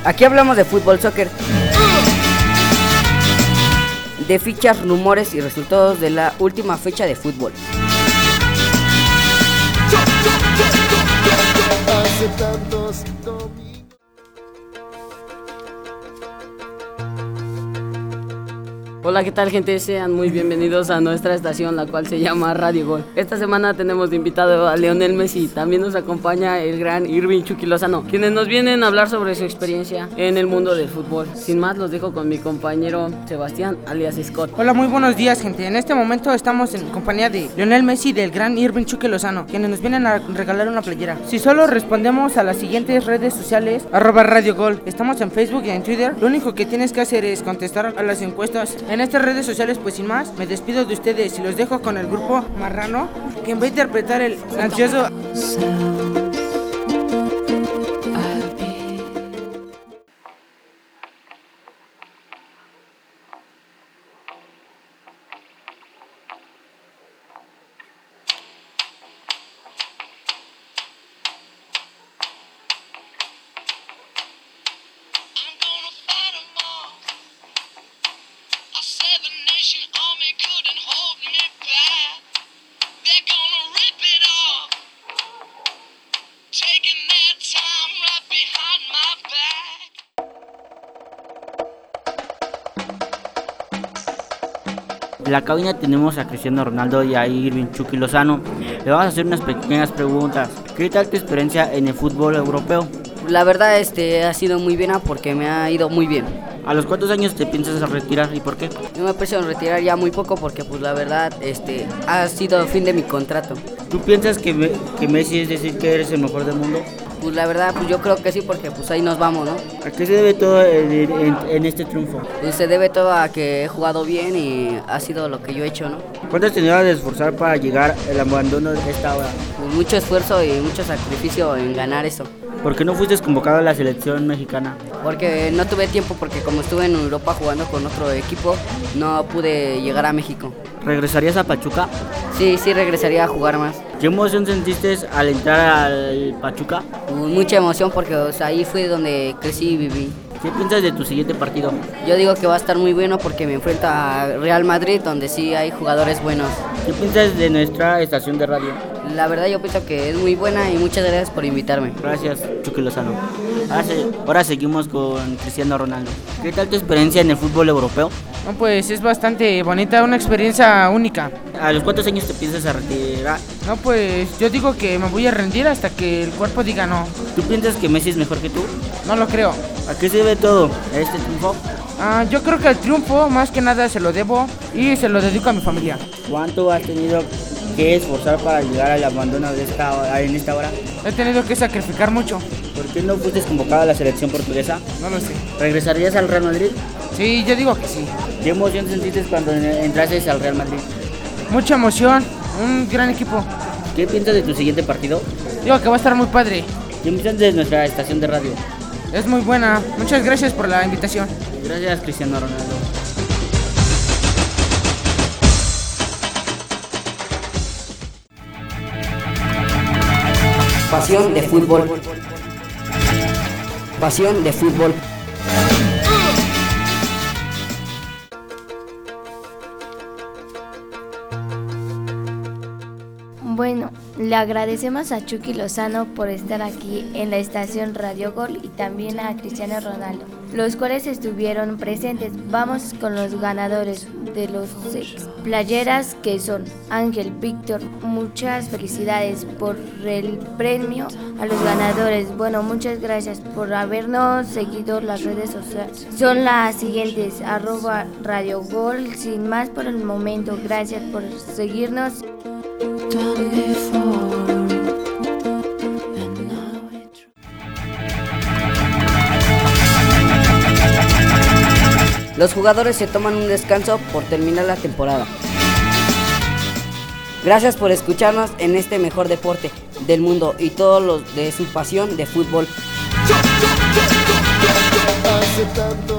Aquí hablamos de fútbol, soccer, de fichas, rumores y resultados de la última fecha de fútbol. Hace tantos domingos. Hola, ¿qué tal, gente? Sean muy bienvenidos a nuestra estación, la cual se llama Radio Gol. Esta semana tenemos de invitado a Lionel Messi. También nos acompaña el gran Irving Chucky Lozano, quienes nos vienen a hablar sobre su experiencia en el mundo del fútbol. Sin más, los dejo con mi compañero Sebastián, alias Scott. Hola, muy buenos días, gente. En este momento estamos en compañía de Lionel Messi y del gran Irving Chucky Lozano, quienes nos vienen a regalar una playera. Si solo respondemos a las siguientes redes sociales, @Radio Gol. Estamos en Facebook y en Twitter. Lo único que tienes que hacer es contestar a las encuestas en estas redes sociales. Pues sin más, me despido de ustedes y los dejo con el grupo Marrano, quien va a interpretar el ansioso. En la cabina tenemos a Cristiano Ronaldo y a Irving Chucky Lozano. Le vamos a hacer unas pequeñas preguntas. ¿Qué tal tu experiencia en el fútbol europeo? La verdad ha sido muy buena porque me ha ido muy bien. ¿A los cuántos años te piensas retirar y por qué? Yo me pienso retirar ya muy poco porque pues la verdad ha sido el fin de mi contrato. ¿Tú piensas que Messi es decir que eres el mejor del mundo? Pues la verdad pues yo creo que sí, porque pues ahí nos vamos, ¿no? ¿A qué se debe todo en este triunfo? Pues se debe todo a que he jugado bien y ha sido lo que yo he hecho, ¿no? ¿Cuánto has tenido de esforzar para llegar al abandono de esta hora? Pues mucho esfuerzo y mucho sacrificio en ganar eso. ¿Por qué no fuiste convocado a la selección mexicana? Porque no tuve tiempo, porque como estuve en Europa jugando con otro equipo, no pude llegar a México. ¿Regresarías a Pachuca? Sí, regresaría a jugar más. ¿Qué emoción sentiste al entrar al Pachuca? Mucha emoción porque ahí fue donde crecí y viví. ¿Qué piensas de tu siguiente partido? Yo digo que va a estar muy bueno porque me enfrento a Real Madrid, donde sí hay jugadores buenos. ¿Qué piensas de nuestra estación de radio? La verdad yo pienso que es muy buena y muchas gracias por invitarme. Gracias, Chucky Lozano. Ahora seguimos con Cristiano Ronaldo. ¿Qué tal tu experiencia en el fútbol europeo? No, pues es bastante bonita, una experiencia única. ¿A los cuántos años te piensas a retirar? No, pues yo digo que me voy a rendir hasta que el cuerpo diga no. ¿Tú piensas que Messi es mejor que tú? No lo creo. ¿A qué se debe todo este triunfo? Yo creo que el triunfo más que nada se lo debo y se lo dedico a mi familia. ¿Cuánto has tenido que esforzar para llegar al abandono en esta hora? He tenido que sacrificar mucho. ¿Por qué no fuiste convocado a la selección portuguesa? No lo sé. ¿Regresarías al Real Madrid? Sí, yo digo que sí. ¿Qué emoción sentiste cuando entraste al Real Madrid? Mucha emoción, un gran equipo. ¿Qué piensas de tu siguiente partido? Digo que va a estar muy padre. ¿Qué piensas de nuestra estación de radio? Es muy buena. Muchas gracias por la invitación. Gracias, Cristiano Ronaldo. Pasión de fútbol. Pasión de fútbol. Bueno, le agradecemos a Chucky Lozano por estar aquí en la estación Radio Gol y también a Cristiano Ronaldo, los cuales estuvieron presentes. Vamos con los ganadores de los 6 playeras, que son Ángel Víctor. Muchas felicidades por el premio a los ganadores. Bueno, muchas gracias por habernos seguido. Las redes sociales son las siguientes: @Radio Gol. Sin más por el momento, gracias por seguirnos. Los jugadores se toman un descanso por terminar la temporada. Gracias por escucharnos en este mejor deporte del mundo y todos los de su pasión de fútbol. Hace tanto